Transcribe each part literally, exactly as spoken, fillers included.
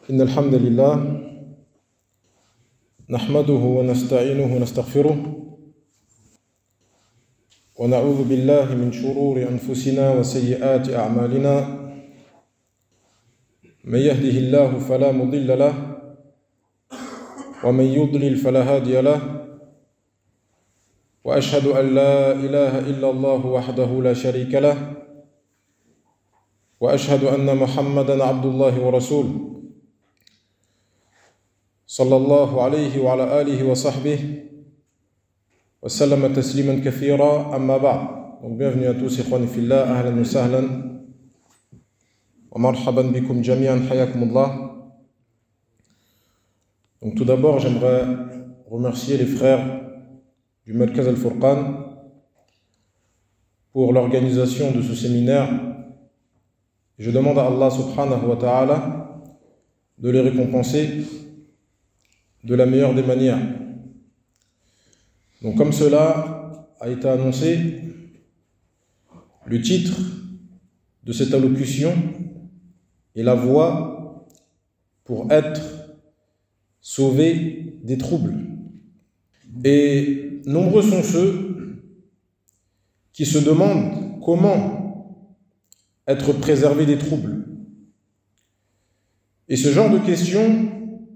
إن الحمد لله نحمده ونستعينه ونستغفره ونعوذ بالله من شرور أنفسنا وسيئات أعمالنا من يهده الله فلا مضل له ومن يضلل فلا هادي له وأشهد أن لا إله إلا الله وحده لا شريك له وأشهد أن محمدًا عبد الله ورسوله صلى الله عليه وعلى آله وصحبه وسلم تسليما كثيرا أما بعد. Donc bienvenue à tous ikhwani fillah, ahlan wa sahlan wa marhaban bikum jami'an, hayakumullah. Donc tout d'abord, j'aimerais remercier les frères du Markaz Al-Furqan pour l'organisation de ce séminaire. Je demande à Allah subhanahu wa ta'ala de les récompenser de la meilleure des manières. Donc comme cela a été annoncé, le titre de cette allocution est la voie pour être sauvé des troubles. Et nombreux sont ceux qui se demandent comment être préservé des troubles. Et ce genre de questions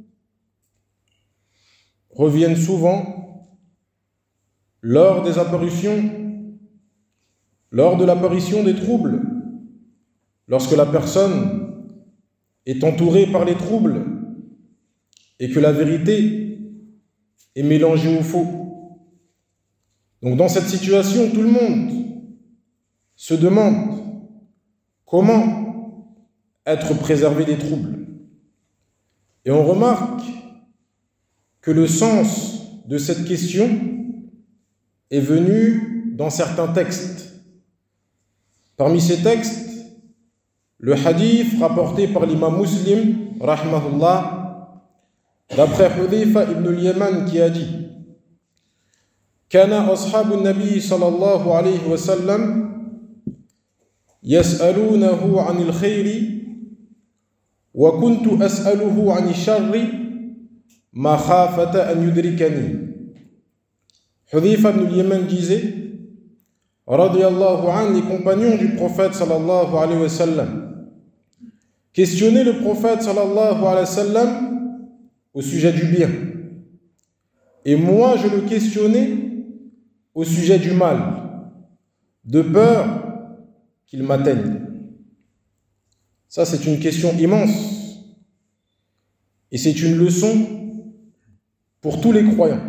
reviennent souvent lors des apparitions, lors de l'apparition des troubles, lorsque la personne est entourée par les troubles et que la vérité est mélangée au faux. Donc dans cette situation, tout le monde se demande comment être préservé des troubles. Et on remarque que le sens de cette question est venu dans certains textes. Parmi ces textes, le hadith rapporté par l'imam Muslim, rahimahullah, d'après Hudhayfa ibn al-Yaman qui a dit Kana ashabu an-nabi sallallahu alayhi wa sallam yas'alunahu 'anil khayri wa kuntu as'aluhu 'anil sharri ma khafata an yudrikani. Hudhayfa ibn al-Yaman disait, radiyallahu anhu, les compagnons du prophète sallallahu alayhi wa sallam questionnaient le prophète sallallahu alayhi wa sallam au sujet du bien. Et moi, je le questionnais au sujet du mal, de peur qu'il m'atteigne. Ça, c'est une question immense. Et c'est une leçon pour tous les croyants.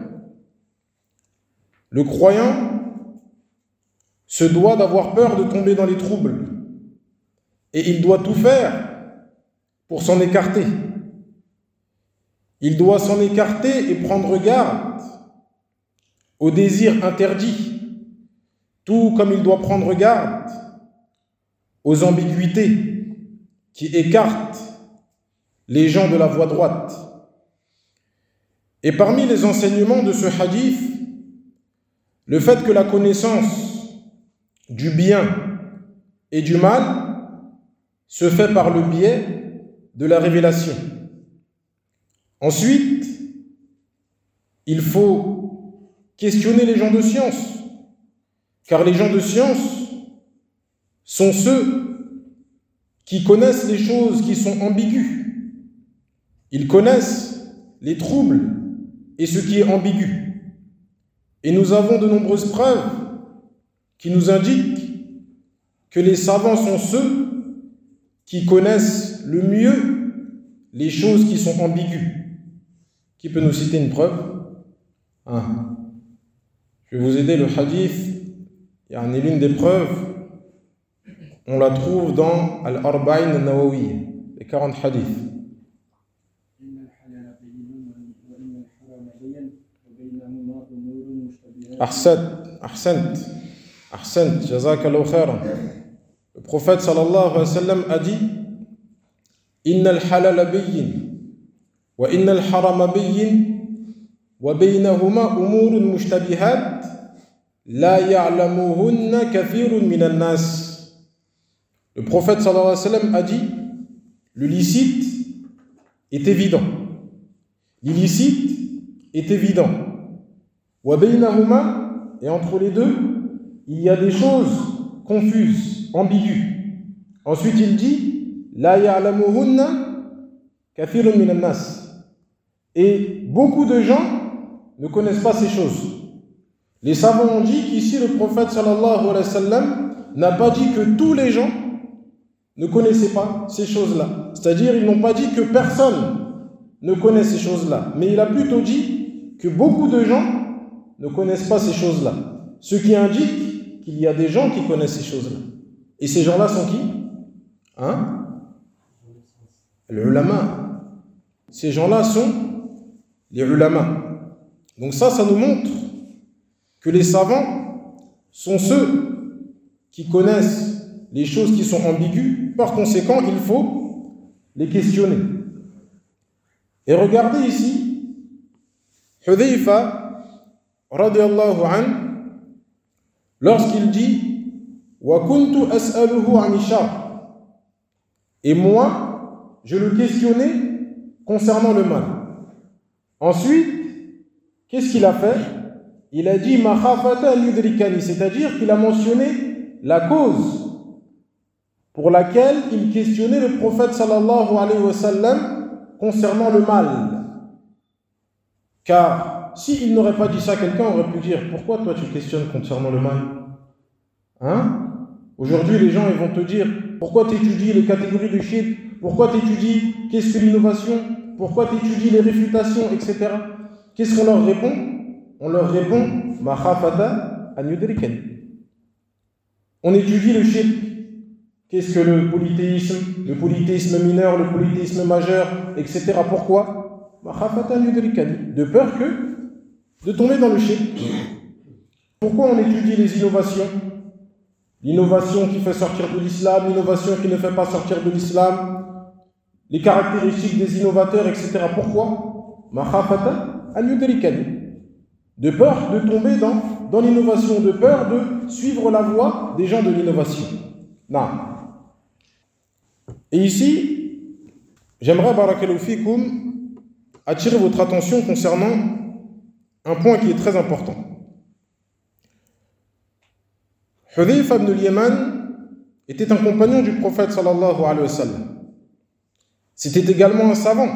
Le croyant se doit d'avoir peur de tomber dans les troubles et il doit tout faire pour s'en écarter. Il doit s'en écarter et prendre garde aux désirs interdits, tout comme il doit prendre garde aux ambiguïtés qui écartent les gens de la voie droite. Et parmi les enseignements de ce hadith, le fait que la connaissance du bien et du mal se fait par le biais de la révélation. Ensuite, il faut questionner les gens de science, car les gens de science sont ceux qui connaissent les choses qui sont ambiguës. Ils connaissent les troubles et ce qui est ambigu. Et nous avons de nombreuses preuves qui nous indiquent que les savants sont ceux qui connaissent le mieux les choses qui sont ambiguës. Qui peut nous citer une preuve? Ah. Je vais vous aider, le hadith, il y a l'une des preuves, on la trouve dans Al-Arba'in al-Nawawi, les quarante hadiths. Ahsant, ahsant, ahsant, jazakallahu khairan. Le prophète sallallahu alayhi wa sallam a dit Inna al-halala bayyin wa inna al-harama bayyin wa baynahuma umurun mushtabihat la ya'lamuhunna kathirun minan nas. Le prophète sallallahu alayhi wa sallam a dit le licite est évident. L'illicite est évident. Wa baynahuma, et entre les deux, il y a des choses confuses, ambiguës. Ensuite, il dit la ya'lamuhunna kathirun minan nas. Et beaucoup de gens ne connaissent pas ces choses. Les savants ont dit qu'ici le prophète sallallahu alayhi wa sallam n'a pas dit que tous les gens ne connaissaient pas ces choses-là. C'est-à-dire, ils n'ont pas dit que personne ne connaît ces choses-là. Mais il a plutôt dit que beaucoup de gens ne connaissent pas ces choses-là. Ce qui indique qu'il y a des gens qui connaissent ces choses-là. Et ces gens-là sont qui? Hein? Les ulama. Ces gens-là sont les ulama. Donc ça, ça nous montre que les savants sont ceux qui connaissent les choses qui sont ambiguës. Par conséquent, il faut les questionner. Et regardez ici, Hudhayfa, radiyallahu anhu, lorsqu'il dit « Wa kuntu as'aluhu an shar » et moi, je le questionnais concernant le mal. Ensuite, qu'est-ce qu'il a fait? Il a dit « Ma khafata yudrikani », c'est-à-dire qu'il a mentionné la cause pour laquelle il questionnait le prophète sallallahu alayhi wa sallam concernant le mal. Car s'il n'aurait pas dit ça, quelqu'un aurait pu dire « Pourquoi toi tu questionnes concernant le mal ?» Hein? Aujourd'hui, les gens ils vont te dire « Pourquoi tu étudies les catégories de shirk? Pourquoi tu étudies qu'est-ce que l'innovation? Pourquoi tu étudies les réfutations, et cetera » Qu'est-ce qu'on leur répond? On leur répond « Ma khafata an yudrikani » On étudie le shirk. Qu'est-ce que le polythéisme? Le polythéisme mineur, le polythéisme majeur, et cetera. Pourquoi? De peur que de tomber dans le shirk. Pourquoi on étudie les innovations? L'innovation qui fait sortir de l'islam, l'innovation qui ne fait pas sortir de l'islam, les caractéristiques des innovateurs, et cetera. Pourquoi? De peur de tomber dans, dans l'innovation, de peur de suivre la voie des gens de l'innovation. Non. Et ici, j'aimerais, barakallahu fikoum, attirer votre attention concernant un point qui est très important. Hudhayfa ibn al-Yaman était un compagnon du prophète sallallahu alayhi wa sallam. C'était également un savant.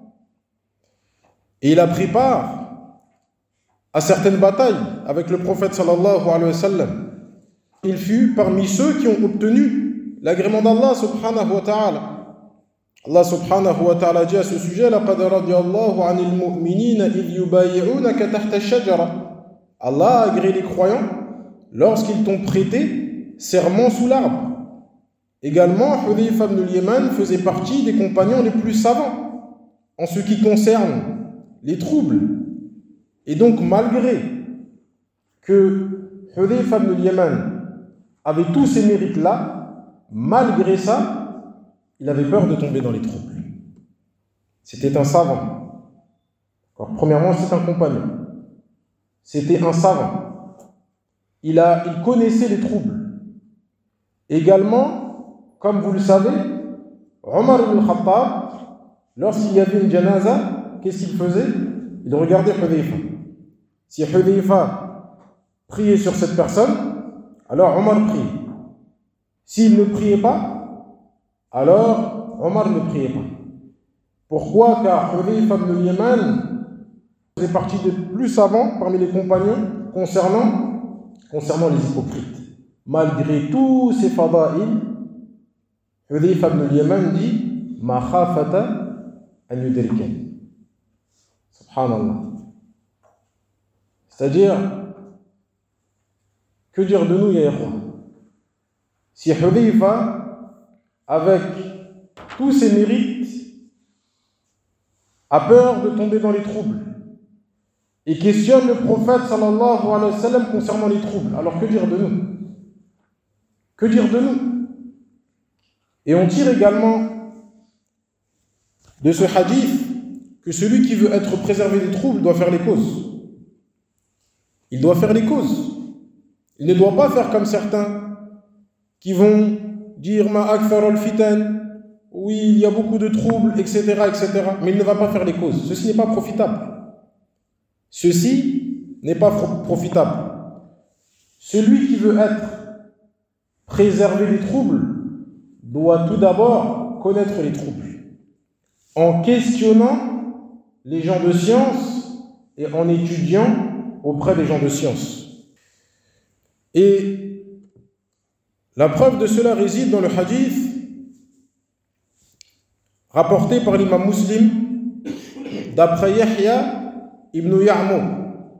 Et il a pris part à certaines batailles avec le prophète sallallahu alayhi wa sallam. Il fut parmi ceux qui ont obtenu l'agrément d'Allah subhanahu wa ta'ala. Allah subhanahu wa ta'ala dit à ce sujet laqad radiyallahu 'anil mu'minina idh yubayyi'unaka tahta ash-shajara. Allah a agréé les croyants lorsqu'ils t'ont prêté serment sous l'arbre. Également, Hudhayfa ibn al-Yaman faisait partie des compagnons les plus savants en ce qui concerne les troubles. Et donc, malgré que Hudhayfa ibn al-Yaman avait tous ces mérites-là, malgré ça, il avait peur de tomber dans les troubles. C'était un savant. Alors, premièrement, c'est un compagnon. C'était un savant. Il, a, il connaissait les troubles. Également, comme vous le savez, Omar ibn al-Khattab, lorsqu'il y avait une janaza, qu'est-ce qu'il faisait? Il regardait Hudhayfa. Si Hudhayfa priait sur cette personne, alors Omar priait. S'il ne priait pas, alors Omar ne priait pas. Pourquoi? Car Hudhayfa ibn al-Yaman faisait partie des plus savants parmi les compagnons concernant concernant les hypocrites. Malgré tous ces fada'il, Hudhayfa ibn al-Yaman dit ma khafata an yudrikani. Subhanallah. C'est-à-dire, que dire de nous, ya ikhwan? Si Hudhayfa, avec tous ses mérites, a peur de tomber dans les troubles, et questionne le prophète sallallahu alayhi wa sallam concernant les troubles. Alors que dire de nous? Que dire de nous? Et on tire également de ce hadith que celui qui veut être préservé des troubles doit faire les causes. Il doit faire les causes. Il ne doit pas faire comme certains qui vont dire ma akthar al-fitan, oui, il y a beaucoup de troubles, et cetera, et cetera. Mais il ne va pas faire les causes. Ceci n'est pas profitable. Ceci n'est pas profitable. Celui qui veut être préservé des troubles doit tout d'abord connaître les troubles. En questionnant les gens de science et en étudiant auprès des gens de science. Et la preuve de cela réside dans le hadith rapporté par l'imam Muslim d'après Yahya ibn Ya'mur.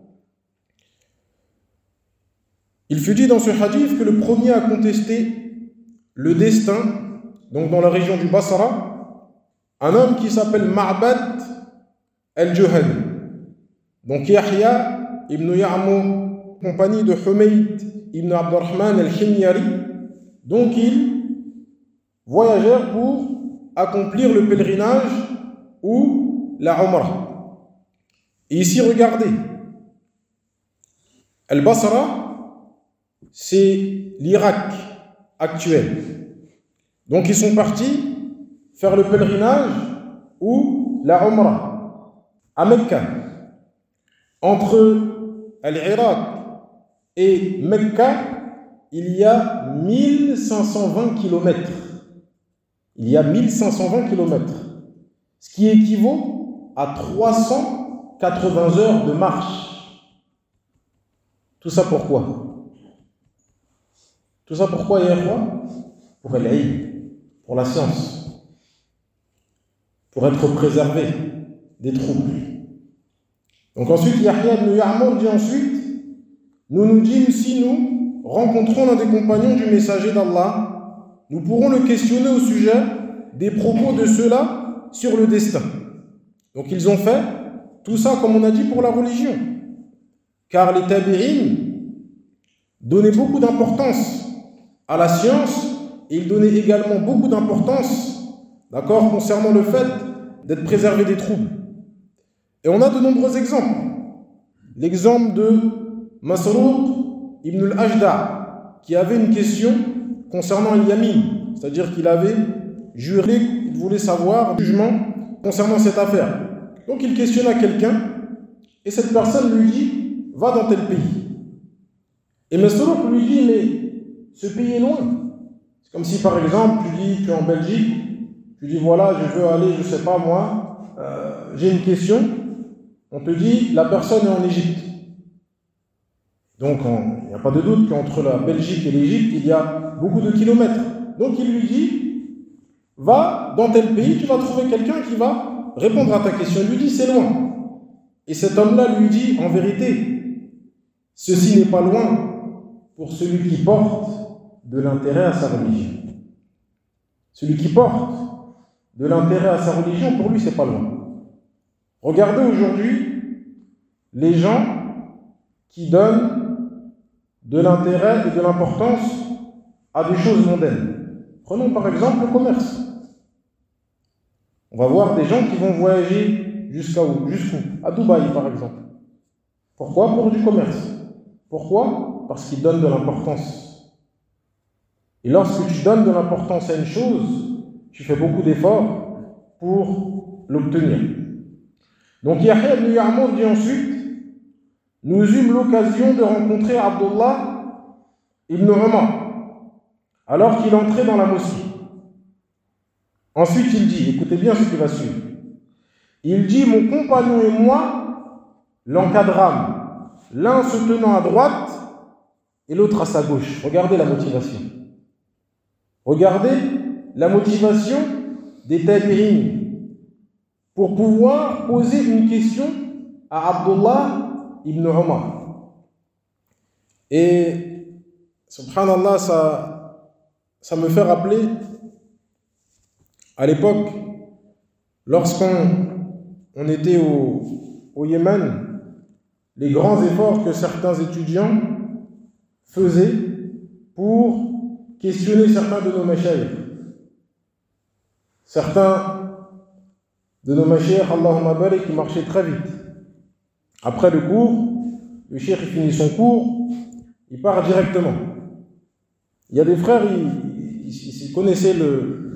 Il fut dit dans ce hadith que le premier à contester le destin, donc dans la région du Basra, un homme qui s'appelle Ma'bad al-Juhani. Donc Yahya ibn Ya'mur, compagnie de Humayd ibn Abdurrahman al-Himyari, donc ils voyagèrent pour accomplir le pèlerinage ou la Umrah. Et ici, regardez, Al-Basra, c'est l'Irak actuel. Donc ils sont partis faire le pèlerinage ou la Umrah à Mecca. Entre l'Irak et Mecca, il y a mille cinq cent vingt kilomètres. Il y a mille cinq cent vingt kilomètres, ce qui équivaut à trois cent quatre-vingts heures de marche. Tout ça pourquoi? Tout ça pourquoi, Yahya? Pour l'ilm, pour la science, pour être préservé des troubles. Donc ensuite, Yahya ibn Ya'mur dit ensuite, nous nous dîmes, si nous rencontrons l'un des compagnons du messager d'Allah, nous pourrons le questionner au sujet des propos de ceux-là sur le destin. Donc ils ont fait tout ça, comme on a dit, pour la religion. Car les tabi'in donnaient beaucoup d'importance à la science et ils donnaient également beaucoup d'importance, d'accord, concernant le fait d'être préservé des troubles. Et on a de nombreux exemples. L'exemple de Masruq ibn al-Ajda, qui avait une question concernant al-Yamin, c'est-à-dire qu'il avait juré, il voulait savoir le jugement concernant cette affaire. Donc il questionna quelqu'un et cette personne lui dit « Va dans tel pays ». Et Masruq lui dit « Mais ce pays est loin ». C'est comme si par exemple tu dis tu es en Belgique, tu dis voilà je veux aller, je sais pas moi, euh, j'ai une question, on te dit la personne est en Égypte. Donc il n'y a pas de doute qu'entre la Belgique et l'Égypte il y a beaucoup de kilomètres. Donc il lui dit va dans tel pays, tu vas trouver quelqu'un qui va répondre à ta question. Il lui dit c'est loin. Et cet homme-là lui dit en vérité, ceci n'est pas loin pour celui qui porte de l'intérêt à sa religion. Celui qui porte de l'intérêt à sa religion, pour lui c'est pas loin. Regardez aujourd'hui les gens qui donnent de l'intérêt et de l'importance à des choses mondaines. Prenons par exemple le commerce. On va voir des gens qui vont voyager jusqu'à où? Jusqu'où? À Dubaï par exemple. Pourquoi? Pour du commerce. Pourquoi? Parce qu'ils donnent de l'importance. Et lorsque tu donnes de l'importance à une chose, tu fais beaucoup d'efforts pour l'obtenir. Donc Yahya ibn Ya'mur dit ensuite, nous eûmes l'occasion de rencontrer Abdullah ibn Umar alors qu'il entrait dans la mosquée. Ensuite il dit, écoutez bien ce qui va suivre, il dit, mon compagnon et moi l'encadrâmes, l'un se tenant à droite et l'autre à sa gauche. Regardez la motivation. Regardez la motivation des tabi'in pour pouvoir poser une question à Abdullah ibn Umar. Et subhanallah, ça, ça me fait rappeler à l'époque, lorsqu'on on était au, au Yémen, les grands efforts que certains étudiants faisaient pour questionner certains de nos mashayikh. Certains de nos mashayikh, Allahumma barik, qui marchaient très vite. Après le cours, le cheikh finit son cours, il part directement. Il y a des frères, ils, ils, ils connaissaient le,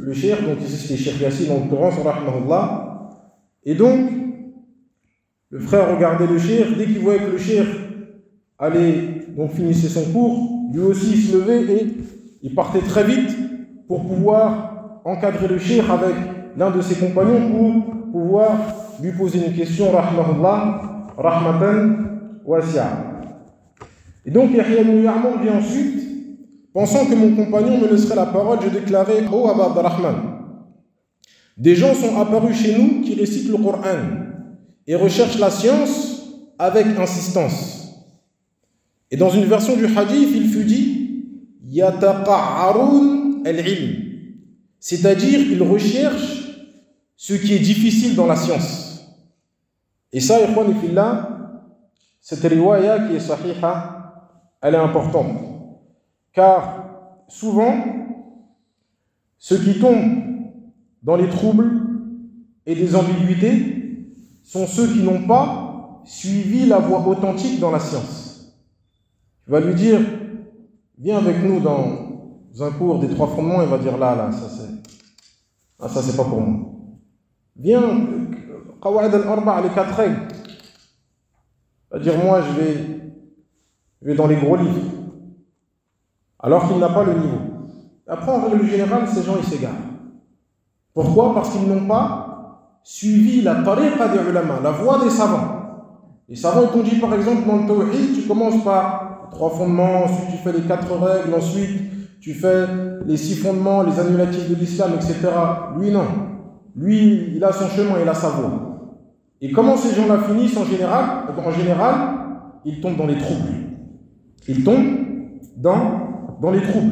le cheikh, donc ici c'était Cheikh Yassine en l'occurrence, rahmahullah. Et donc, le frère regardait le cheikh, dès qu'il voyait que le cheikh allait, donc finissait son cours, lui aussi il se levait et il partait très vite pour pouvoir encadrer le cheikh avec l'un de ses compagnons pour pouvoir lui poser une question, rahmahullah, rahmatan wasi'a. Et donc Yahya ibn Ya'mur dit ensuite, pensant que mon compagnon me laisserait la parole, je déclarai: Oh Aba Abdurrahman, des gens sont apparus chez nous qui récitent le Coran et recherchent la science avec insistance. Et dans une version du hadith, il fut dit Yataqa'arun al-ilm, c'est-à-dire ils recherchent ce qui est difficile dans la science. Et ça, ikhwan fillah, cette riwaya qui est sahiha, elle est importante. Car souvent, ceux qui tombent dans les troubles et des ambiguïtés sont ceux qui n'ont pas suivi la voie authentique dans la science. Tu vas lui dire, viens avec nous dans un cours des trois fondements, il va dire là, là, ça c'est, ah, ça c'est pas pour moi. Viens, Qawa'id al-Arba', les quatre règles. Il va dire, moi je vais, je vais dans les gros livres. Alors qu'il n'a pas le niveau. Après, en règle générale, ces gens, ils s'égarent. Pourquoi? Parce qu'ils n'ont pas suivi la tariqa des ulama, la voie des savants. Les savants, ils t'ont dit, par exemple, dans le tawhid, tu commences par les trois fondements, ensuite tu fais les quatre règles, ensuite tu fais les six fondements, les annulatifs de l'islam, et cetera. Lui, non. Lui, il a son chemin, il a sa voie. Et comment ces gens-là finissent en général? En général, ils tombent dans les troubles. Ils tombent dans dans les troubles.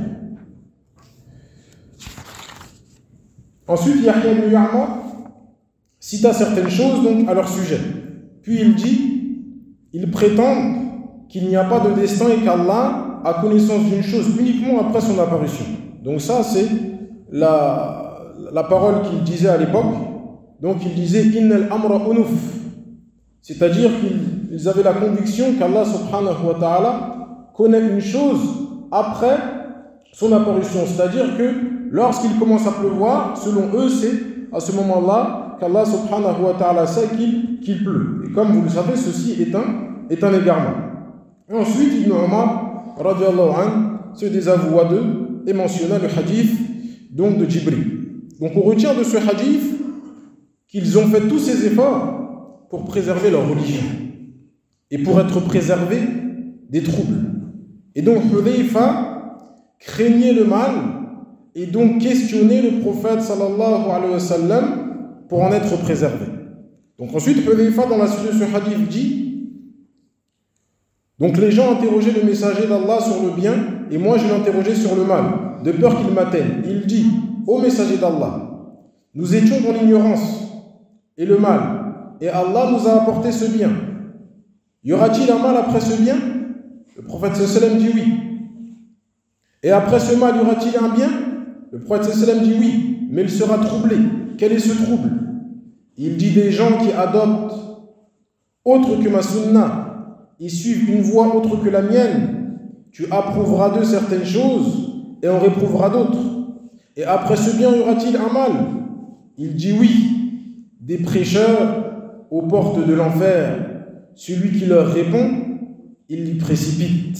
Ensuite, Yahya ibn Ya'mur cita certaines choses donc à leur sujet. Puis il dit, ils prétendent qu'il n'y a pas de destin et qu'Allah a connaissance d'une chose uniquement après son apparition. Donc ça, c'est la, la parole qu'il disait à l'époque. Donc il disait, Innal amra unuf. C'est-à-dire qu'ils avaient la conviction qu'Allah subhanahu wa ta'ala connaît une chose après son apparition. C'est-à-dire que lorsqu'il commence à pleuvoir, selon eux, c'est à ce moment-là qu'Allah subhanahu wa ta'ala sait qu'il, qu'il pleut. Et comme vous le savez, ceci est un, est un égarement. Et ensuite, Ibn Umar, radiallahu anhu, se désavoua d'eux et mentionna le hadith donc de Jibril. Donc on retient de ce hadith qu'ils ont fait tous ces efforts pour préserver leur religion et pour être préservés des troubles. Et donc Hudhayfa craignait le mal et donc questionnait le prophète sallallahu alayhi wa sallam pour en être préservé. Donc ensuite Hudhayfa dans la suite de ce hadith dit, donc les gens interrogeaient le messager d'Allah sur le bien et moi je l'interrogeais sur le mal, de peur qu'il m'atteigne. Il dit, ô messager d'Allah, nous étions dans l'ignorance et le mal et Allah nous a apporté ce bien. Y aura-t-il un mal après ce bien? Le prophète sallam dit oui. Et après ce mal, y aura-t-il un bien? Le prophète sallam dit oui, mais il sera troublé. Quel est ce trouble? Il dit des gens qui adoptent autre que ma sunna et suivent une voie autre que la mienne. Tu approuveras d'eux certaines choses et en réprouvera d'autres. Et après ce bien, y aura-t-il un mal? Il dit oui, des prêcheurs aux portes de l'enfer. Celui qui leur répond, il l'y précipite.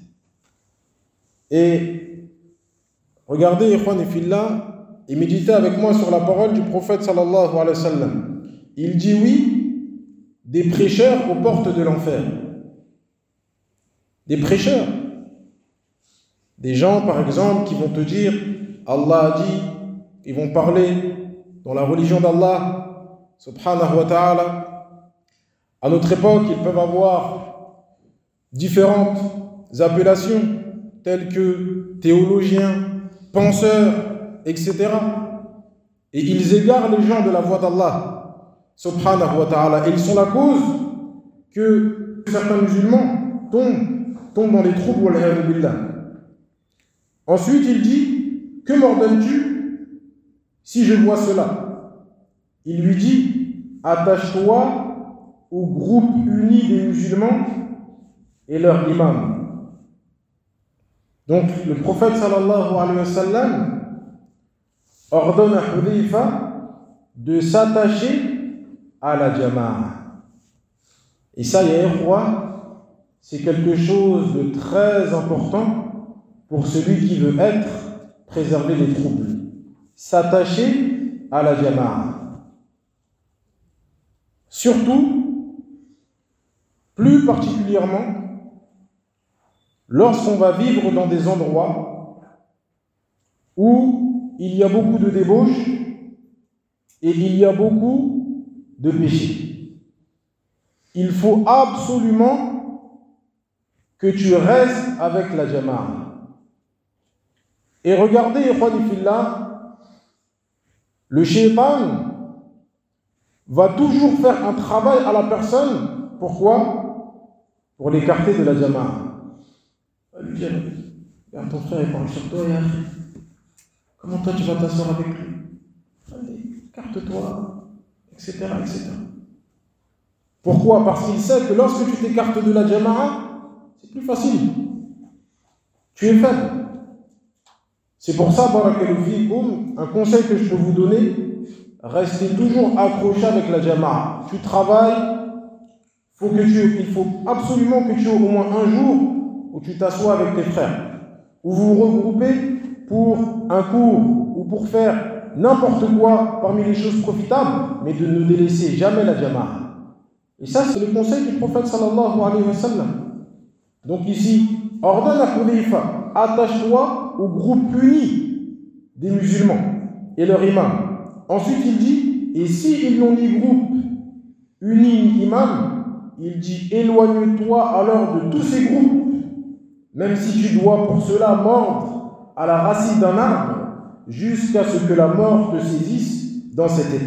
Et regardez, ikhwan et fillah, et méditez avec moi sur la parole du prophète sallallahu alayhi wa sallam. Il dit oui, des prêcheurs aux portes de l'enfer. Des prêcheurs. Des gens, par exemple, qui vont te dire, Allah a dit, ils vont parler dans la religion d'Allah, subhanahu wa ta'ala. À notre époque, ils peuvent avoir différentes appellations, telles que théologiens, penseurs, et cetera. Et ils égarent les gens de la voie d'Allah, subhanahu wa ta'ala. Et ils sont la cause que certains musulmans tombent, tombent dans les troubles, wal-'iyadhu billah. Ensuite, il dit, que m'ordonnes-tu si je vois cela? Il lui dit, attache-toi au groupe uni des musulmans et leur imam. Donc le prophète sallallahu alayhi wa sallam ordonne à Hudayfa de s'attacher à la jama'a. Et ça, ya ikhwa, c'est quelque chose de très important pour celui qui veut être préservé des troubles. S'attacher à la jama'a. Surtout, plus particulièrement, lorsqu'on va vivre dans des endroits où il y a beaucoup de débauches et il y a beaucoup de péchés. Il faut absolument que tu restes avec la jama'a. Et regardez, ikhwani fillah, le shaitan va toujours faire un travail à la personne. Pourquoi? Pour l'écarter de la jama'a. Il va lui dire, regarde, ton frère il parle sur toi, et comment toi tu vas t'asseoir avec lui? Allez, écarte-toi, et cetera, et cetera. Pourquoi? Parce qu'il sait que lorsque tu t'écartes de la jama'a, c'est plus facile. Tu es faible. C'est pour ça, barakallahu fikum, un conseil que je peux vous donner, restez toujours accroché avec la jama'a. Tu travailles, faut que tu, il faut absolument que tu aies au moins un jour où tu t'assois avec tes frères, où vous vous regroupez pour un cours ou pour faire n'importe quoi parmi les choses profitables, mais de ne délaisser jamais la jama'a. Et ça, c'est le conseil du prophète sallallahu alayhi wa sallam. Donc ici, ordonne à Hudayfa, attache-toi au groupe uni des musulmans et leur imam. Ensuite, il dit, et s'ils n'ont ni groupe uni ni imam, il dit, éloigne-toi alors de tous ces groupes, même si tu dois pour cela mordre à la racine d'un arbre, jusqu'à ce que la mort te saisisse dans cet état.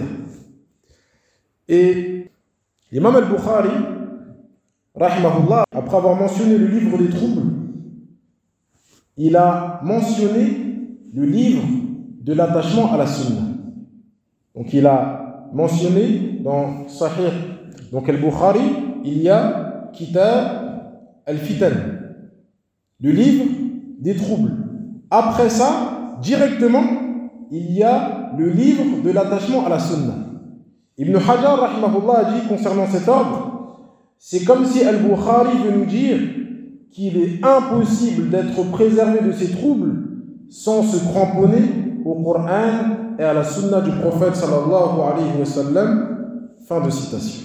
Et l'imam al-Bukhari, rahimahullah, après avoir mentionné le livre des troubles, il a mentionné le livre de l'attachement à la sunna. Donc il a mentionné dans Sahih, donc al-Bukhari, il y a Kitab al-Fitan, le livre des troubles. Après ça, directement, il y a le livre de l'attachement à la sunna. Ibn Hajar, rahimahullah, a dit concernant cet ordre, c'est comme si al-Bukhari veut nous dire qu'il est impossible d'être préservé de ces troubles sans se cramponner au Coran et à la sunna du prophète sallallahu alayhi wa sallam. Fin de citation.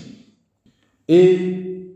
Et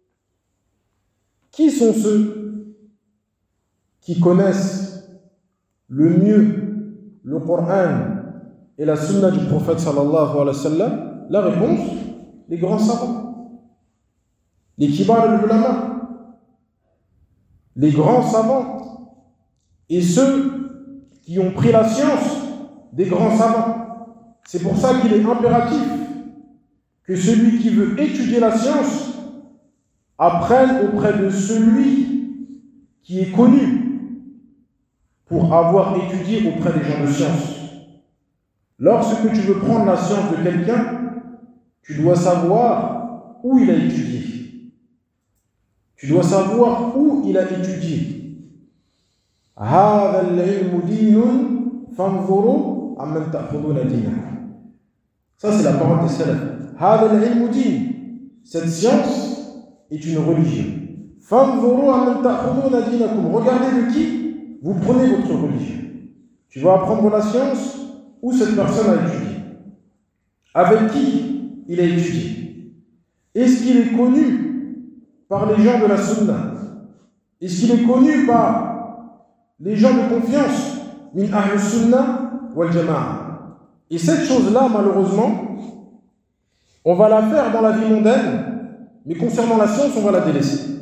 qui sont ceux qui connaissent le mieux le Coran et la sunna du prophète sallallahu alayhi wa sallam? La réponse, les grands savants, les kibar al-ulama, les grands savants et ceux qui ont pris la science des grands savants. C'est pour ça qu'il est impératif que celui qui veut étudier la science apprenne auprès de celui qui est connu pour avoir étudié auprès des gens de science. Lorsque tu veux prendre la science de quelqu'un, tu dois savoir où il a étudié. Tu dois savoir où il a étudié. هذا العلم دين فانظروا عمن تأخذون دينكم. Ça c'est la parole des salafs. هذا العلم دين. Cette science est une religion. فانظروا عمن تأخذون دينكم. Regardez de qui vous prenez votre religion. Tu vas apprendre la science où cette personne a étudié. Avec qui il a étudié. Est-ce qu'il est connu par les gens de la sunna? Est-ce qu'il est connu par les gens de confiance? Min ahl sunna wal jama'a. Et cette chose-là, malheureusement, on va la faire dans la vie mondaine, mais concernant la science, on va la délaisser.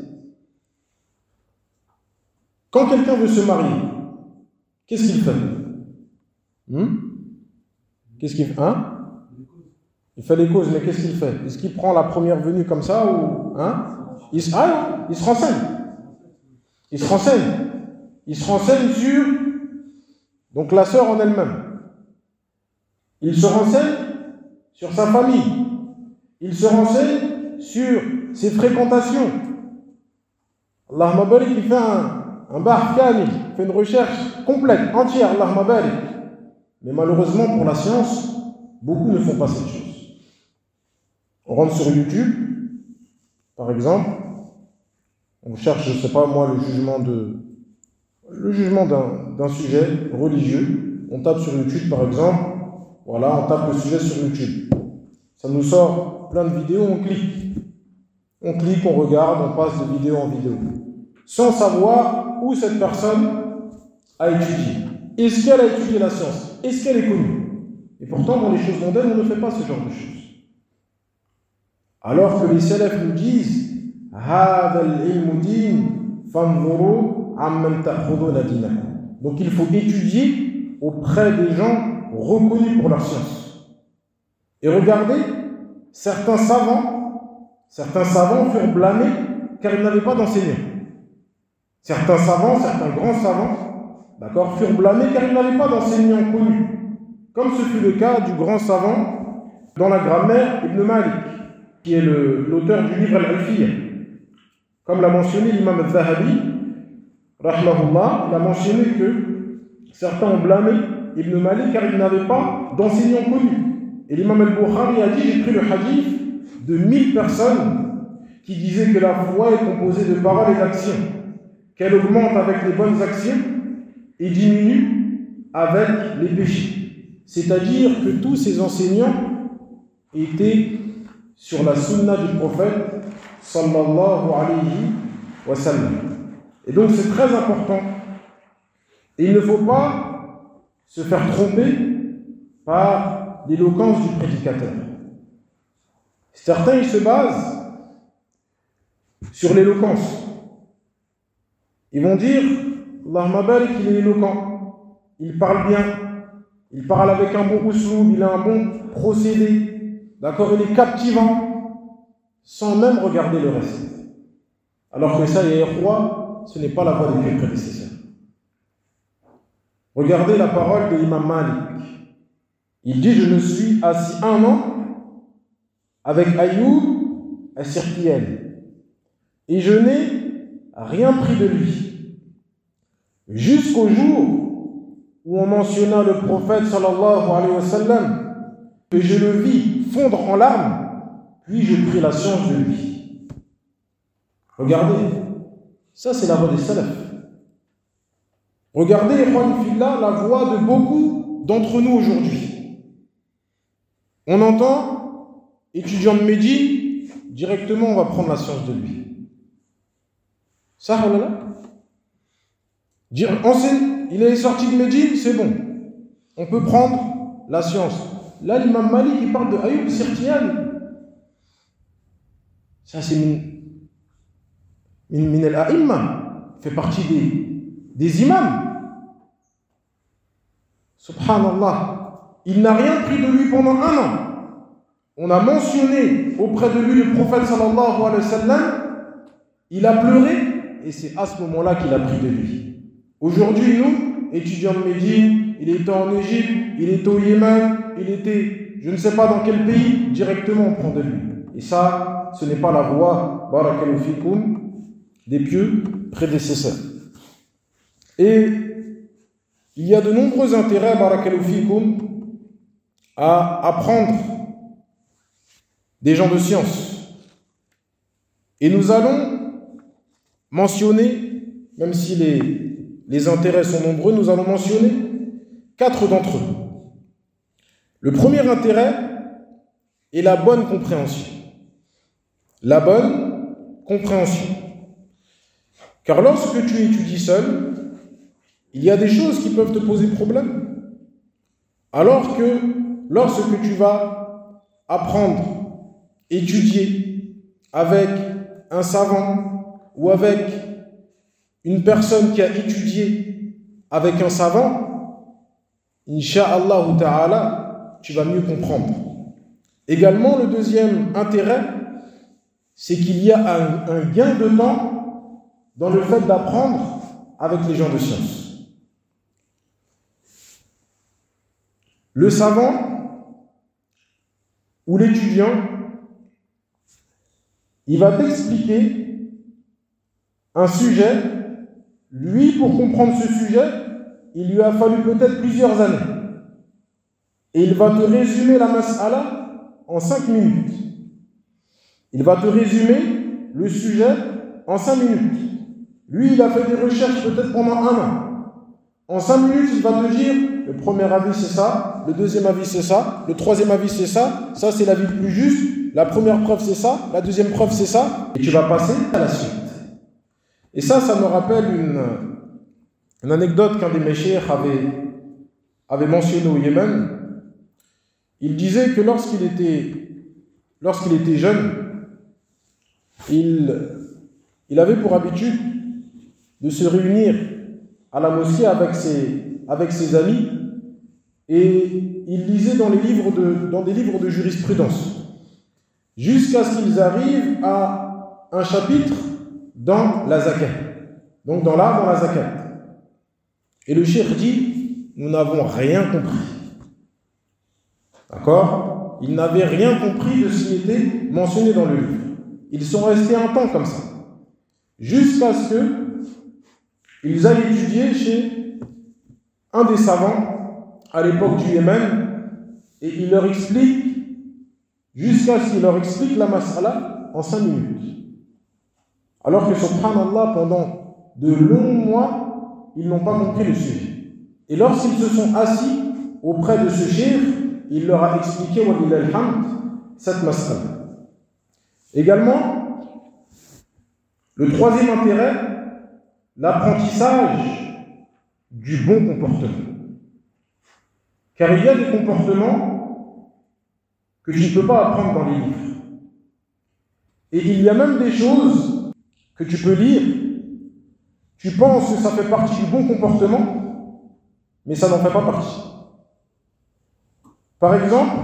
Quand quelqu'un veut se marier, qu'est-ce qu'il fait? hmm Qu'est-ce qu'il fait hein Il fait les causes, mais qu'est-ce qu'il fait? Est-ce qu'il prend la première venue comme ça ou hein Il se, ah, il se renseigne. Il se renseigne. Il se renseigne sur donc la sœur en elle-même. Il se renseigne sur sa famille. Il se renseigne sur ses fréquentations. Allahumma barik, il fait un, un bahth kamil, il fait une recherche complète, entière, Allahumma barik. Mais malheureusement, pour la science, beaucoup ne font pas cette chose. On rentre sur YouTube, par exemple, on cherche, je ne sais pas moi, le jugement de, le jugement d'un, d'un sujet religieux. On tape sur YouTube, par exemple, voilà, on tape le sujet sur YouTube. Ça nous sort plein de vidéos, on clique. On clique, on regarde, on passe de vidéo en vidéo. Sans savoir où cette personne a étudié. Est-ce qu'elle a étudié la science? Est-ce qu'elle est connue? Et pourtant, dans les choses mondaines, on ne fait pas ce genre de choses. Alors que les salafs nous disent donc il faut étudier auprès des gens reconnus pour leur science. Et regardez, certains savants, certains savants furent blâmés car ils n'avaient pas d'enseignants. Certains savants, certains grands savants, d'accord, furent blâmés car ils n'avaient pas d'enseignants connus. Comme ce fut le cas du grand savant dans la grammaire Ibn Malik, qui est le, l'auteur du livre Al-Alfiyya. Comme l'a mentionné l'imam Al-Zahabi, rahmahullah, il a mentionné que certains ont blâmé Ibn Malik car il n'avait pas d'enseignants connus. Et l'imam Al-Bukhari a dit, j'ai pris le hadith de mille personnes qui disaient que la foi est composée de paroles et d'actions, qu'elle augmente avec les bonnes actions et diminue avec les péchés. C'est-à-dire que tous ces enseignants étaient sur la sunna du prophète sallallahu alayhi wa sallam. Et donc c'est très important. Et il ne faut pas se faire tromper par l'éloquence du prédicateur. Certains, ils se basent sur l'éloquence. Ils vont dire, Allahumma barik, il est éloquent, il parle bien, il parle avec un bon usloub, il a un bon procédé, d'accord, il est captivant, sans même regarder le reste. Alors que ça, il y a roi, ce n'est pas la voie des prédécesseurs. Regardez la parole de l'imam Malik. Il dit, je me suis assis un an avec Ayoub as-Sirtiel et je n'ai rien pris de lui. Jusqu'au jour où on mentionna le prophète sallallahu alayhi wa sallam, que je le vis fondre en larmes, puis je pris la science de lui. Regardez, ça c'est la voix des salafs. Regardez, la voix de beaucoup d'entre nous aujourd'hui. On entend, étudiant de Médine, directement on va prendre la science de lui. Ça, oh là là. Dire, enseigne, il est sorti de Médine, c'est bon. On peut prendre la science. Là, l'imam Malik, il parle de Ayoub Sirtian. Ça, c'est min, min, min al-a'imma. Fait partie des, des imams. Subhanallah. Il n'a rien pris de lui pendant un an. On a mentionné auprès de lui le prophète sallallahu alayhi wa sallam. Il a pleuré et c'est à ce moment-là qu'il a pris de lui. Aujourd'hui, nous, étudiants de Médine, il était en Égypte, il était au Yémen, il était, je ne sais pas dans quel pays, directement on prend de lui. Et ça, ce n'est pas la voie, barakallahu fikoum, des pieux prédécesseurs. Et il y a de nombreux intérêts, barakallahu fikoum, à apprendre des gens de science. Et nous allons mentionner, même si les, les intérêts sont nombreux, nous allons mentionner quatre d'entre eux. Le premier intérêt est la bonne compréhension. La bonne compréhension. Car lorsque tu étudies seul, il y a des choses qui peuvent te poser problème. Alors que lorsque tu vas apprendre, étudier avec un savant ou avec une personne qui a étudié avec un savant, Inch'Allah ta'ala, tu vas mieux comprendre. Également, le deuxième intérêt, c'est qu'il y a un, un gain de temps dans le fait d'apprendre avec les gens de science. Le savant ou l'étudiant, il va t'expliquer un sujet. Lui, pour comprendre ce sujet, il lui a fallu peut-être plusieurs années. et il va te résumer la mas'ala en cinq minutes. Il va te résumer le sujet en cinq minutes. Lui, il a fait des recherches peut-être pendant un an. En cinq minutes, il va te dire, le premier avis c'est ça, le deuxième avis c'est ça, le troisième avis c'est ça, ça c'est l'avis le plus juste, la première preuve c'est ça, la deuxième preuve c'est ça, et tu vas passer à la suite. Et ça, ça me rappelle une, une anecdote qu'un des méchers avait, avait mentionné au Yémen. Il disait que lorsqu'il était, lorsqu'il était jeune, il, il avait pour habitude de se réunir à la mosquée avec ses, avec ses amis, et il lisait dans, les livres de, dans des livres de jurisprudence jusqu'à ce qu'ils arrivent à un chapitre dans la zakat, donc dans l'art dans la zakat. Et le cheikh dit, nous n'avons rien compris. D'accord? Ils n'avaient rien compris de ce qui était mentionné dans le livre. Ils sont restés un temps comme ça, jusqu'à ce que ils aillent étudier chez un des savants à l'époque du Yémen, et il leur explique, jusqu'à ce qu'il leur explique la mas'ala en cinq minutes. Alors que, subhanallah, pendant de longs mois, ils n'ont pas compris le sujet. Et lorsqu'ils se sont assis auprès de ce cheikh, il leur a expliqué, wa lillahi alhamd, cette mas'ala. Également, le troisième intérêt, l'apprentissage du bon comportement. Car il y a des comportements que tu ne peux pas apprendre dans les livres. Et il y a même des choses que tu peux lire, tu penses que ça fait partie du bon comportement, mais ça n'en fait pas partie. Par exemple,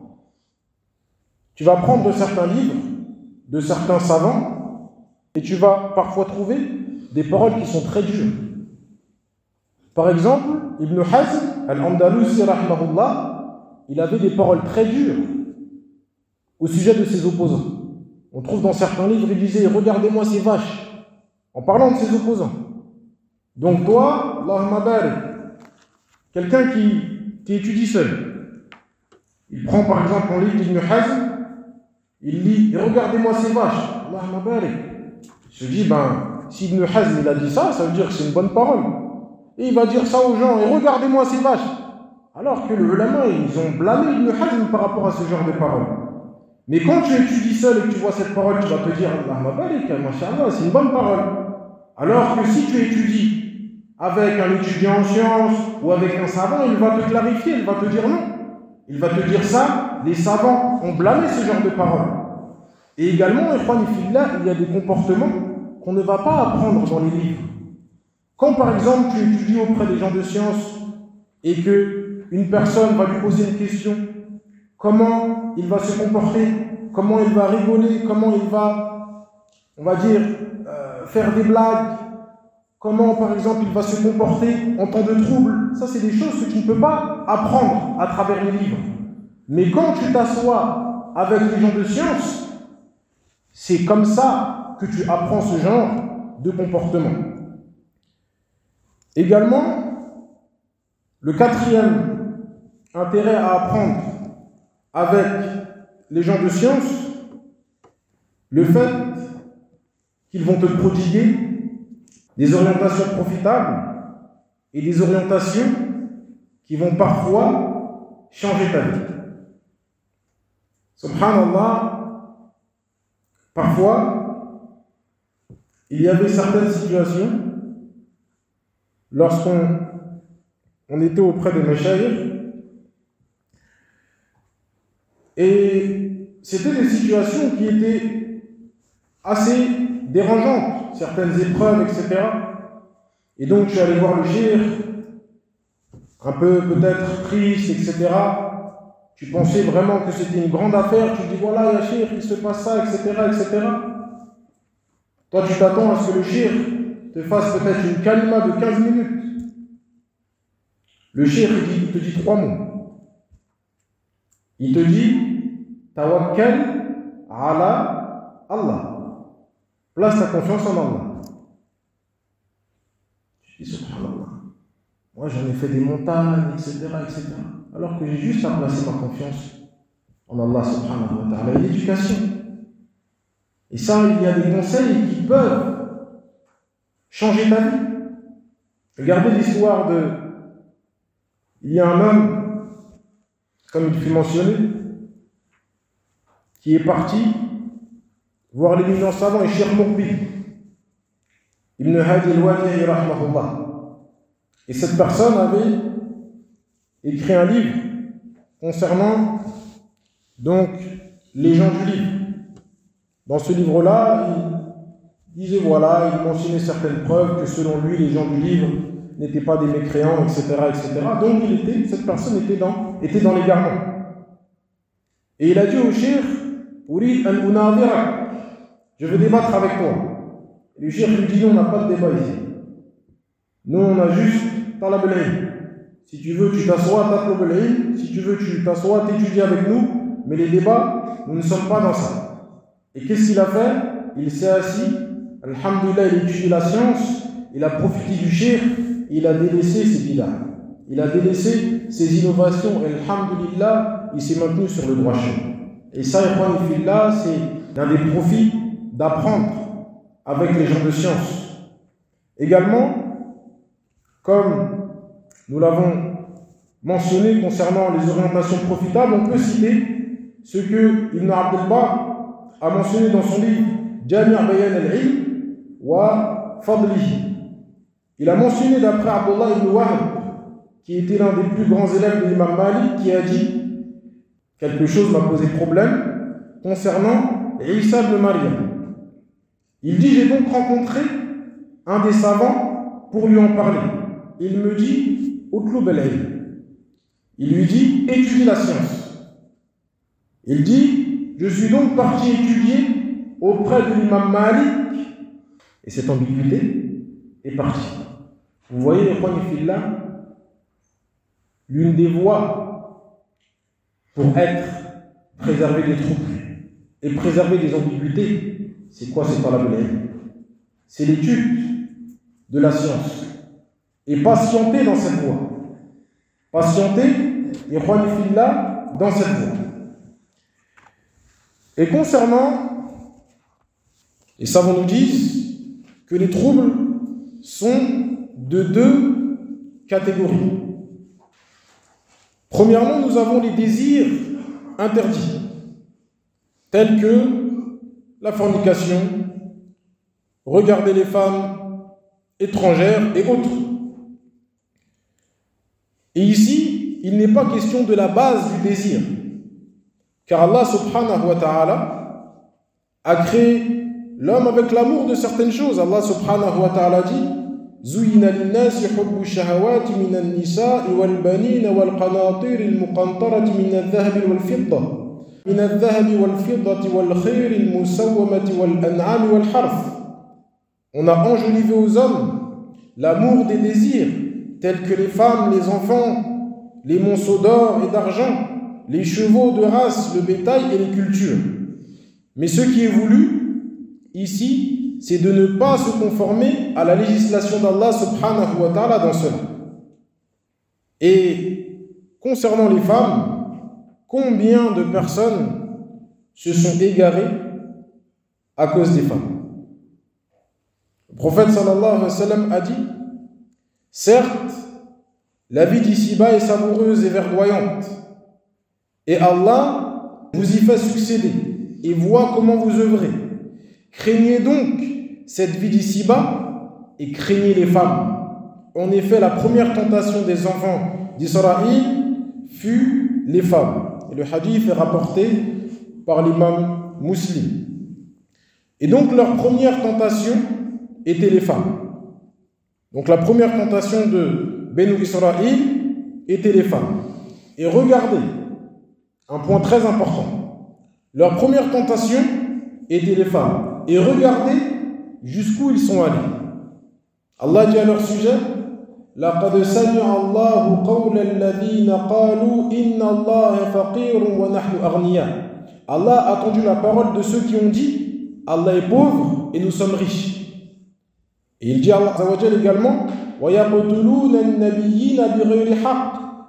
tu vas prendre certains livres de certains savants et tu vas parfois trouver des paroles qui sont très dures. Par exemple, Ibn Hazm al-Andalusi rahimahullah, il avait des paroles très dures au sujet de ses opposants. On trouve dans certains livres, il disait, regardez-moi ces vaches, en parlant de ses opposants. Donc toi, Allahumma barik, quelqu'un qui, qui étudie seul, il prend par exemple un livre d'Ibn Hazm, il lit, et regardez-moi ces vaches, Allahumma barik. Il se dit, ben, si Ibn Hazm il a dit ça, ça veut dire que c'est une bonne parole. Et il va dire ça aux gens, et regardez-moi ces vaches. Alors que le ulama, ils ont blâmé Ibn Hazm par rapport à ce genre de paroles. Mais quand tu étudies seul et que tu vois cette parole, tu vas te dire, Allahumma barik, mashallah, c'est une bonne parole. Alors que si tu étudies avec un étudiant en sciences ou avec un savant, il va te clarifier, il va te dire non. Il va te dire ça, les savants ont blâmé ce genre de paroles. Et également, il y a des comportements qu'on ne va pas apprendre dans les livres. Quand par exemple tu étudies auprès des gens de science et qu'une personne va lui poser une question, comment il va se comporter, comment il va rigoler, comment il va, on va dire, euh, faire des blagues, comment par exemple il va se comporter en temps de trouble, ça c'est des choses que tu ne peux pas apprendre à travers les livres. Mais quand tu t'assois avec les gens de science, c'est comme ça que tu apprends ce genre de comportement. Également, le quatrième intérêt à apprendre avec les gens de science, le fait qu'ils vont te prodiguer des orientations profitables et des orientations qui vont parfois changer ta vie. Subhanallah, parfois, il y avait certaines situations lorsqu'on on était auprès des mashayikh, et c'était des situations qui étaient assez dérangeantes, certaines épreuves, et cetera. Et donc tu allais voir le shir, un peu peut-être triste, et cetera. Tu pensais vraiment que c'était une grande affaire, tu dis voilà, ya shir, il se passe ça, et cetera, et cetera. Toi tu t'attends à ce que le shir te fasse peut-être une kalima de quinze minutes. Le cheikh il te dit trois mots. Il te dit tawakkal ala Allah. Place ta confiance en Allah. Je dis subhanallah. Moi j'en ai fait des montagnes, et cetera, et cetera. alors que j'ai juste à placer ma confiance en Allah subhanahu wa ta'ala. Et l'éducation. Et ça, il y a des conseils qui peuvent changer ta vie. Regardez l'histoire de... Il y a un homme, comme il fut mentionné, qui est parti voir l'éminent savant et Cheikh Mourbi, Ibn Hadi al-Wadi'i rahmahullah. Et cette personne avait écrit un livre concernant donc les gens du livre. Dans ce livre-là, il disait voilà, il mentionnait certaines preuves que selon lui, les gens du livre n'étaient pas des mécréants, et cetera, et cetera. Donc il était, cette personne était dans, était dans l'égarement. Et il a dit au cheikh, Urid an unadira, je veux débattre avec toi. Et le cheikh lui dit non, on n'a pas de débat ici. Nous, on a juste talab al-ilm. Si tu veux, tu t'assois, talab al-ilm. Si tu veux, tu t'assois, t'étudies avec nous. Mais les débats, nous ne sommes pas dans ça. Et qu'est-ce qu'il a fait? Il s'est assis, alhamdoulilah, il a étudié la science, il a profité du cheikh, il a délaissé ses bid'ah. Il a délaissé ses innovations, et alhamdoulilah, il s'est maintenu sur le droit chemin. Et ça, là, c'est l'un des profits d'apprendre avec les gens de science. Également, comme nous l'avons mentionné concernant les orientations profitables, on peut citer ce que Ibn Abdel Bar a mentionné dans son livre Jami' Bayan al-Ilm wa Fadlihi. Il a mentionné d'après Abdullah ibn Wahb, qui était l'un des plus grands élèves de l'imam Malik, qui a dit quelque chose m'a posé problème concernant Isa ibn Maryam. Il dit j'ai donc rencontré un des savants pour lui en parler. Il me dit Utlub al-ilm. Il lui dit étudie la science. Il dit je suis donc parti étudier auprès de l'imam Malik, et cette ambiguïté est partie. Vous voyez les khoani là, l'une des voies pour être préservé des troubles et préserver des ambiguïtés, c'est quoi? C'est talab al-ilm. C'est l'étude de la science. Et patienter dans cette voie. Patienter, les khoani là, dans cette voie. Et concernant, les savants nous disent que les troubles sont de deux catégories. Premièrement, nous avons les désirs interdits, tels que la fornication, regarder les femmes étrangères et autres. Et ici, il n'est pas question de la base du désir, car Allah subhanahu wa ta'ala a créé l'homme avec l'amour de certaines choses. Allah subhanahu wa ta'ala dit زين للناس حب الشهوات من النساء والبنين والقناطير المقنطرة من الذهب والفضة من الذهب والفضة والخير المسومة والأنعام والحرث. On a enjolivé aux hommes l'amour des désirs, tels que les femmes, les enfants, les monceaux d'or et d'argent, les chevaux de race, le bétail et les cultures. Mais ce qui est voulu ici, c'est de ne pas se conformer à la législation d'Allah subhanahu wa ta'ala dans cela. Et concernant les femmes, combien de personnes se sont égarées à cause des femmes? Le prophète sallallahu alayhi wa sallam a dit, certes, la vie d'ici-bas est savoureuse et verdoyante, et Allah vous y fait succéder et voit comment vous œuvrez. Craignez donc cette vie d'ici-bas et craignez les femmes. En effet, la première tentation des enfants d'Israël fut les femmes. Et le hadith est rapporté par l'imam Muslim. Et donc leur première tentation était les femmes. Donc la première tentation de Benu Israël était les femmes. Et regardez, un point très important. Leur première tentation était les femmes. Et regardez jusqu'où ils sont allés. Allah dit à leur sujet لَقَدْ سَمِعَ اللَّهُ قَوْلَ الَّذِينَ قَالُوا إِنَّ اللَّهَ فَقِيرٌ وَنَحْنُ أَغْنِيَاءٌ. Allah a entendu la parole de ceux qui ont dit Allah est pauvre et nous sommes riches. Et il dit Allah Azza wa Jalla également وَيَقْتُلُونَ النَّبِيِّينَ بِغَيْرِ حَقٍّ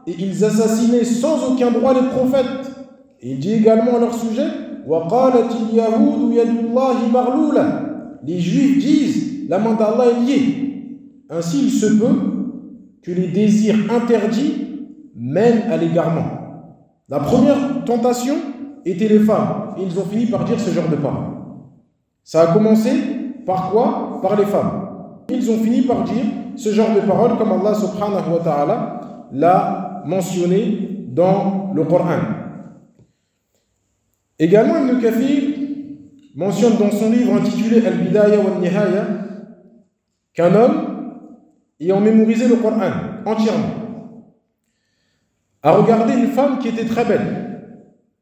et ils assassinaient sans aucun droit les prophètes. Et il dit également à leur sujet, وَقَالَتِ الْيَهُودُ يَدُ اللَّهِ مَغْلُولًا. Les Juifs disent, la main d'Allah est liée. Ainsi, il se peut que les désirs interdits mènent à l'égarement. La première tentation était les femmes. Et ils ont fini par dire ce genre de paroles. Ça a commencé par quoi? Par les femmes. Ils ont fini par dire ce genre de paroles comme Allah subhanahu wa ta'ala l'a mentionné dans le Coran. Également, Ibn Kathir mentionne dans son livre intitulé Al-Bidaya wa Al-Nihaya qu'un homme ayant mémorisé le Coran entièrement a regardé une femme qui était très belle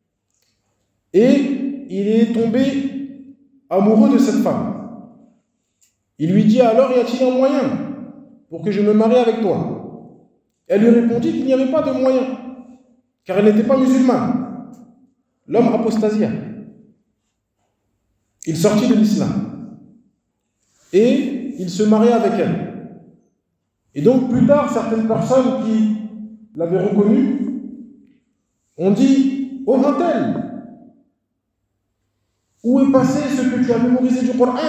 et il est tombé amoureux de cette femme. Il lui dit alors, y a-t-il un moyen pour que je me marie avec toi? Elle lui répondit qu'il n'y avait pas de moyen, car elle n'était pas musulmane. L'homme apostasia. Il sortit de l'islam. Et il se maria avec elle. Et donc plus tard, certaines personnes qui l'avaient reconnu ont dit, oh un tel, où est passé ce que tu as mémorisé du Coran?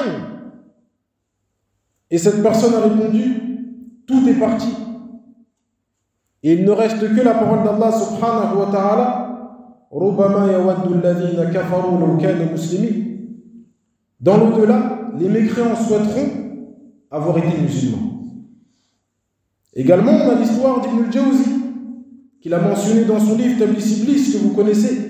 Et cette personne a répondu, tout est parti. Et il ne reste que la parole d'Allah subhanahu wa ta'ala, رُبَّمَا يَوَدُّ الَّذِينَ كَفَرُوا لَوْ كَانُوا مُسْلِمِينَ. Dans l'au-delà, les mécréants souhaiteront avoir été musulmans. Également, on a l'histoire d'Ibn al-Jawzi, qu'il a mentionné dans son livre Tablis Iblis, que vous connaissez.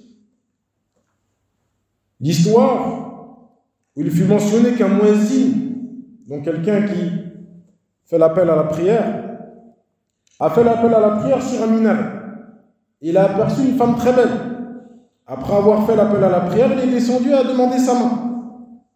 L'histoire où il fut mentionné qu'un muezzin, donc quelqu'un qui fait l'appel à la prière, a fait l'appel à la prière sur un minaret. Il a aperçu une femme très belle. Après avoir fait l'appel à la prière, il est descendu à demander sa main.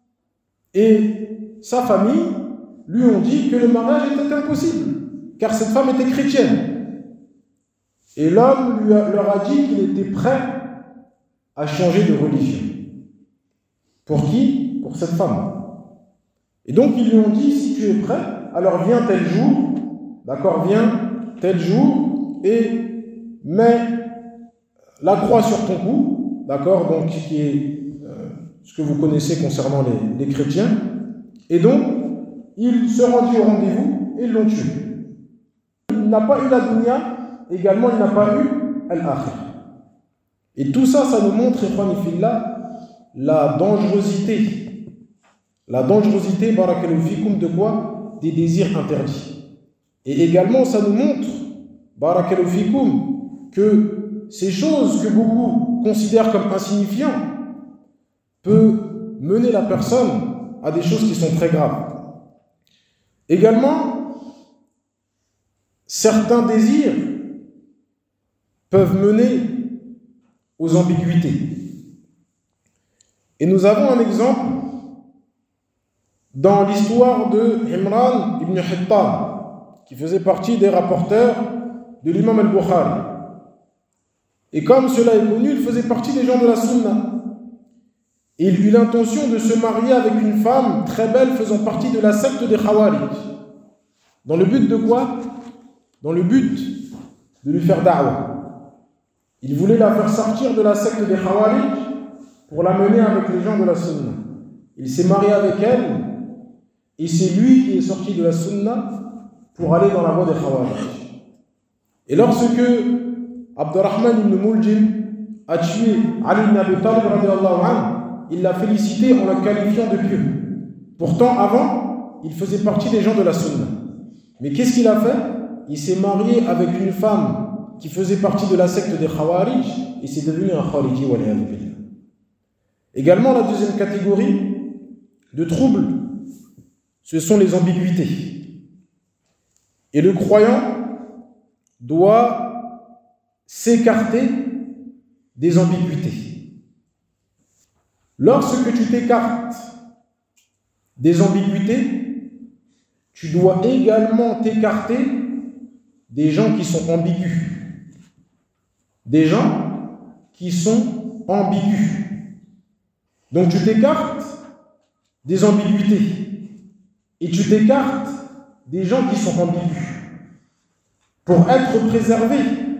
Et sa famille lui ont dit que le mariage était impossible, car cette femme était chrétienne. Et l'homme lui a, leur a dit qu'il était prêt à changer de religion. Pour qui? Pour cette femme. Et donc ils lui ont dit, si tu es prêt, alors viens tel jour, d'accord, viens tel jour, et mets la croix sur ton cou, d'accord, donc qui est euh, ce que vous connaissez concernant les, les chrétiens. Et donc, il se rendit au rendez-vous et ils l'ont tué. Il n'a pas eu la dunya, également il n'a pas eu al-akhir. Et tout ça, ça nous montre, la dangerosité, la dangerosité, barakallahu fikum, de quoi? Des désirs interdits. Et également, ça nous montre, barakallahu fikum, que ces choses que beaucoup considèrent comme insignifiantes peuvent mener la personne à des choses qui sont très graves. Également, certains désirs peuvent mener aux ambiguïtés. Et nous avons un exemple dans l'histoire de Imran ibn Hittan, qui faisait partie des rapporteurs de l'imam al-Bukhari. Et comme cela est connu, il faisait partie des gens de la Sunna. Et il eut l'intention de se marier avec une femme très belle faisant partie de la secte des Khawarij. Dans le but de quoi? Dans le but de lui faire da'wah. Il voulait la faire sortir de la secte des Khawarij pour la mener avec les gens de la Sunna. Il s'est marié avec elle et c'est lui qui est sorti de la Sunna pour aller dans la voie des Khawarij. Et lorsque Abdurrahman ibn Muljim a tué Ali ibn Abi Talib, il l'a félicité en le qualifiant de pieux. Pourtant, avant, il faisait partie des gens de la Sunna. Mais qu'est-ce qu'il a fait? Il s'est marié avec une femme qui faisait partie de la secte des Khawarij et c'est devenu un Khariji. Également, la deuxième catégorie de troubles, ce sont les ambiguïtés. Et le croyant doit s'écarter des ambiguïtés. Lorsque tu t'écartes des ambiguïtés, tu dois également t'écarter des gens qui sont ambigus. Des gens qui sont ambigus. Donc tu t'écartes des ambiguïtés et tu t'écartes des gens qui sont ambigus. pour être préservé,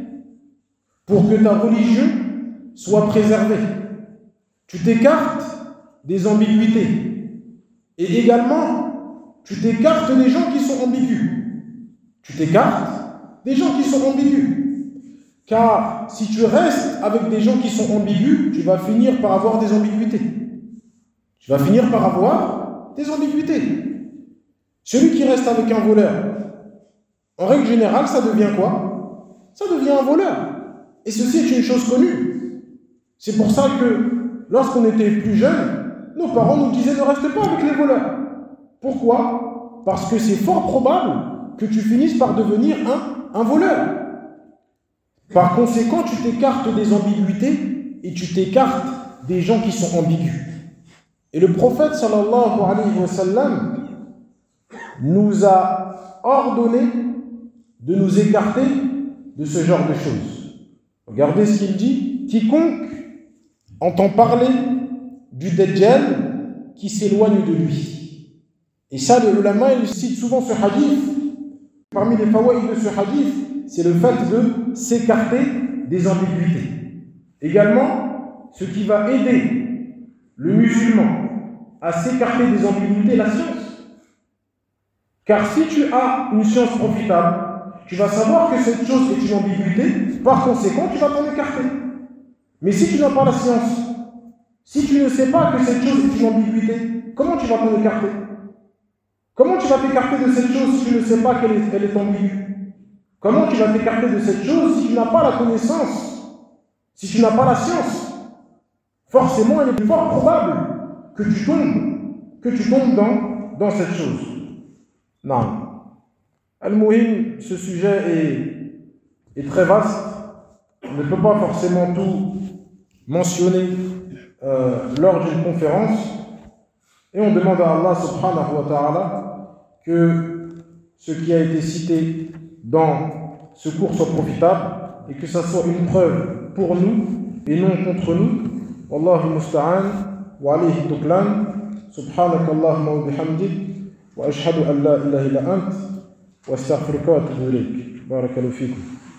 pour que ta religion soit préservée. Tu t'écartes des ambiguïtés. Et également, tu t'écartes des gens qui sont ambigus. Tu t'écartes des gens qui sont ambigus. Car si tu restes avec des gens qui sont ambigus, tu vas finir par avoir des ambiguïtés. Tu vas finir par avoir des ambiguïtés. Celui qui reste avec un voleur, en règle générale, ça devient quoi? Ça devient un voleur. Et ceci est une chose connue. C'est pour ça que lorsqu'on était plus jeune, nos parents nous disaient ne reste pas avec les voleurs. Pourquoi? Parce que c'est fort probable que tu finisses par devenir un, un voleur. Par conséquent, tu t'écartes des ambiguïtés et tu t'écartes des gens qui sont ambigus. Et le prophète sallallahu alayhi wa sallam nous a ordonné de nous écarter de ce genre de choses. Regardez ce qu'il dit. Quiconque entend parler du Dajjal qui s'éloigne de lui. Et ça, le ulama, il cite souvent ce hadith. Parmi les fawaïd de ce hadith, c'est le fait de s'écarter des ambiguïtés. Également, ce qui va aider le musulman à s'écarter des ambiguïtés, la science. Car si tu as une science profitable, tu vas savoir que cette chose est une ambiguïté, par conséquent, tu vas t'en écarter. Mais si tu n'as pas la science, si tu ne sais pas que cette chose est une ambiguïté, comment tu vas t'en écarter? Comment tu vas t'écarter de cette chose si tu ne sais pas qu'elle est, elle est ambiguë? Comment tu vas t'écarter de cette chose si tu n'as pas la connaissance, si tu n'as pas la science? Forcément, il est fort probable que tu tombes, que tu tombes dans, dans cette chose. Non. Al-Muhim, ce sujet est, est très vaste. On ne peut pas forcément tout mentionner euh, lors d'une conférence. Et on demande à Allah subhanahu wa ta'ala que ce qui a été cité dans ce cours soit profitable et que ça soit une preuve pour nous et non contre nous. Wallahu musta'an wa alayhi tuklan. Subhanaka Allahumma wa bihamdik wa ashhadu an la ilaha illa ant wa astaghfiruka wa atubu ilayk. Barakallahu fikum.